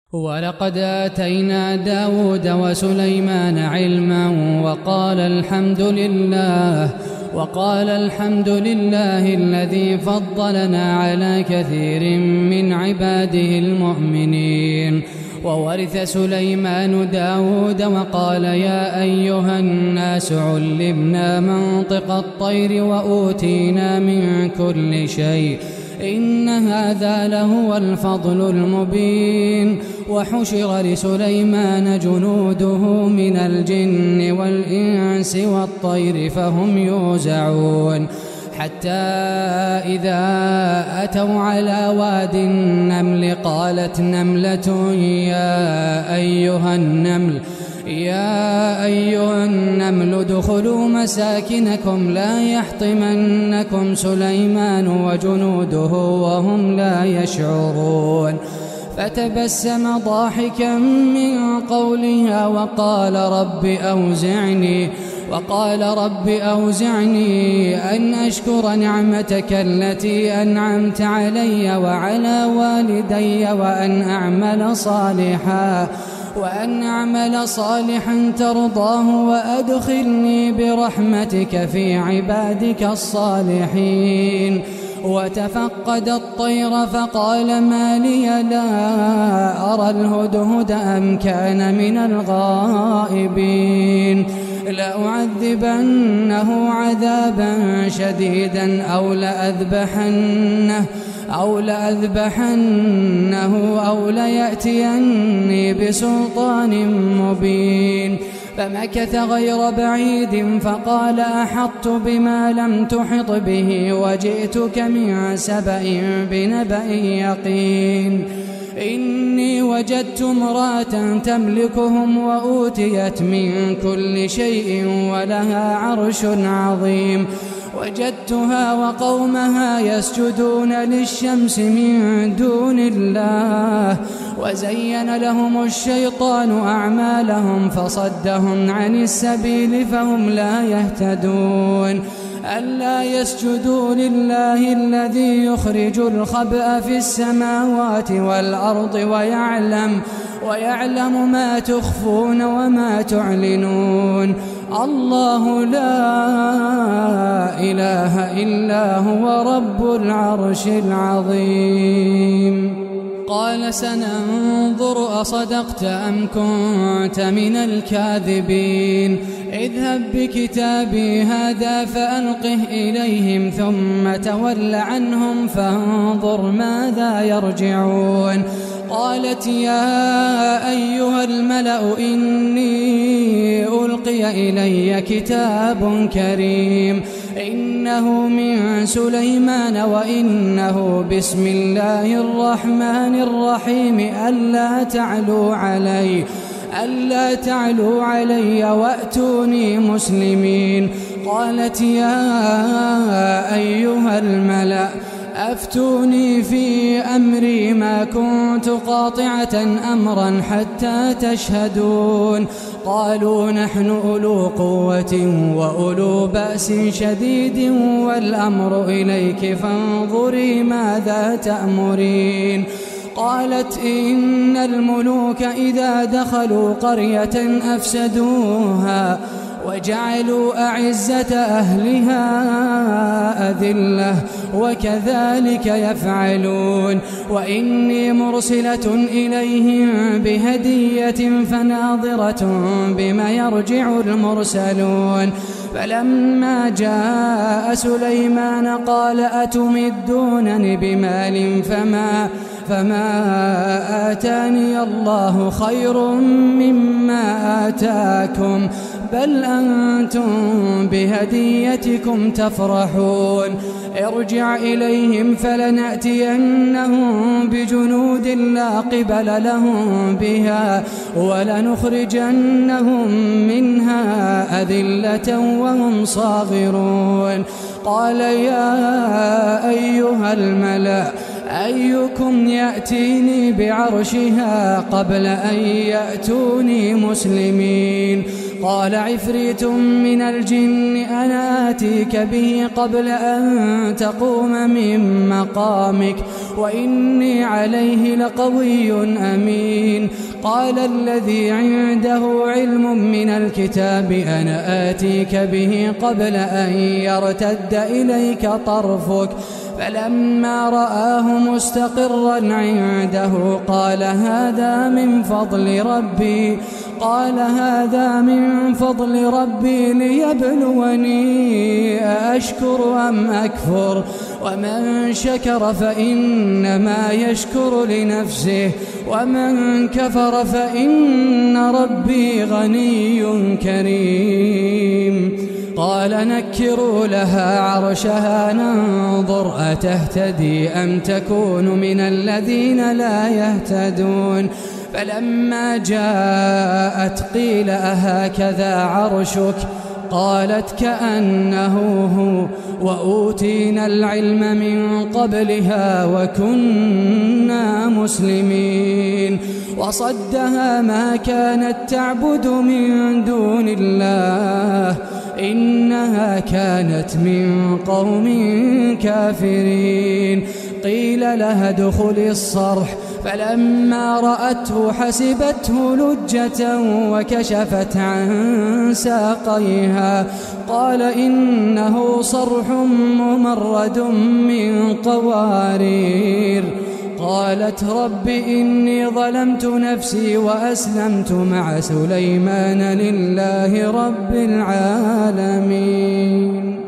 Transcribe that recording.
ولقد آتينا داود وسليمان علما وقال الحمد لله الذي فضلنا على كثير من عباده المؤمنين. وورث سليمان داود وقال يا أيها الناس علمنا منطق الطير وأوتينا من كل شيء إن هذا لهو الفضل المبين. وحشر لسليمان جنوده من الجن والإنس والطير فهم يوزعون حتى إذا أتوا على واد النمل قالت نملة يا أيها النمل ادخلوا مساكنكم لا يحطمنكم سليمان وجنوده وهم لا يشعرون. فتبسم ضاحكا من قولها وقال رب أوزعني أن أشكر نعمتك التي أنعمت علي وعلى والدي وأن أعمل صالحا ترضاه وأدخلني برحمتك في عبادك الصالحين. وتفقد الطير فقال ما لي لا أرى الهدهد أم كان من الغائبين لأعذبنه عذابا شديدا أو لأذبحنه أو ليأتيني بسلطان مبين. فمكث غير بعيد فقال أحطت بما لم تحط به وجئتك من سبأ بنبأ يقين. إني وجدت امرأة تملكهم وأوتيت من كل شيء ولها عرش عظيم. وجدتها وقومها يسجدون للشمس من دون الله وزين لهم الشيطان أعمالهم فصدهم عن السبيل فهم لا يهتدون. ألا يسجدوا لله الذي يخرج الخبأ في السماوات والأرض ويعلم ما تخفون وما تعلنون. الله لا إله إلا هو رب العرش العظيم. قال سننظر أصدقت أم كنت من الكاذبين. اذهب بكتابي هذا فألقه إليهم ثم تول عنهم فانظر ماذا يرجعون. قالت يا أيها الملأ إني ألقي إلي كتاب كريم إنه من سليمان وإنه بسم الله الرحمن الرحيم ألا تعلوا علي وأتوني مسلمين. قالت يا أيها الملأ أفتوني في أمري ما كنت قاطعة أمرا حتى تشهدون. قالوا نحن أولو قوة وأولو بأس شديد والأمر إليك فانظري ماذا تأمرين. قالت إن الملوك إذا دخلوا قرية أفسدوها وجعلوا أعزة أهلها أذلة وكذلك يفعلون. وإني مرسلة إليهم بهدية فناظرة بما يرجع المرسلون. فلما جاء سليمان قال أتمدونني بمال فما آتاني الله خير مما آتاكم بل أنتم بهديتكم تفرحون. ارجع إليهم فلنأتينهم بجنود لا قبل لهم بها ولنخرجنهم منها أذلة وهم صاغرون. قال يا أيها الملأ أيكم يأتيني بعرشها قبل أن يأتوني مسلمين. قال عفريت من الجن أنا آتيك به قبل أن تقوم من مقامك وإني عليه لقوي أمين. قال الذي عنده علم من الكتاب أنا آتيك به قبل أن يرتد إليك طرفك فلما رآه مستقرا عنده قال هذا من فضل ربي ليبلوني أأشكر أم أكفر ومن شكر فإنما يشكر لنفسه ومن كفر فإن ربي غني كريم قال نكروا لها عرشها ننظر أتهتدي أم تكون من الذين لا يهتدون فلما جاءت قيل أهكذا عرشك قالت كأنه هو وأوتينا العلم من قبلها وكنا مسلمين وصدها ما كانت تعبد من دون الله إنها كانت من قوم كافرين قيل لها ادخلي الصرح فلما رأته حسبته لجة وكشفت عن ساقيها قال إنه صرح ممرد من قوارير قالت رب إني ظلمت نفسي وأسلمت مع سليمان لله رب العالمين.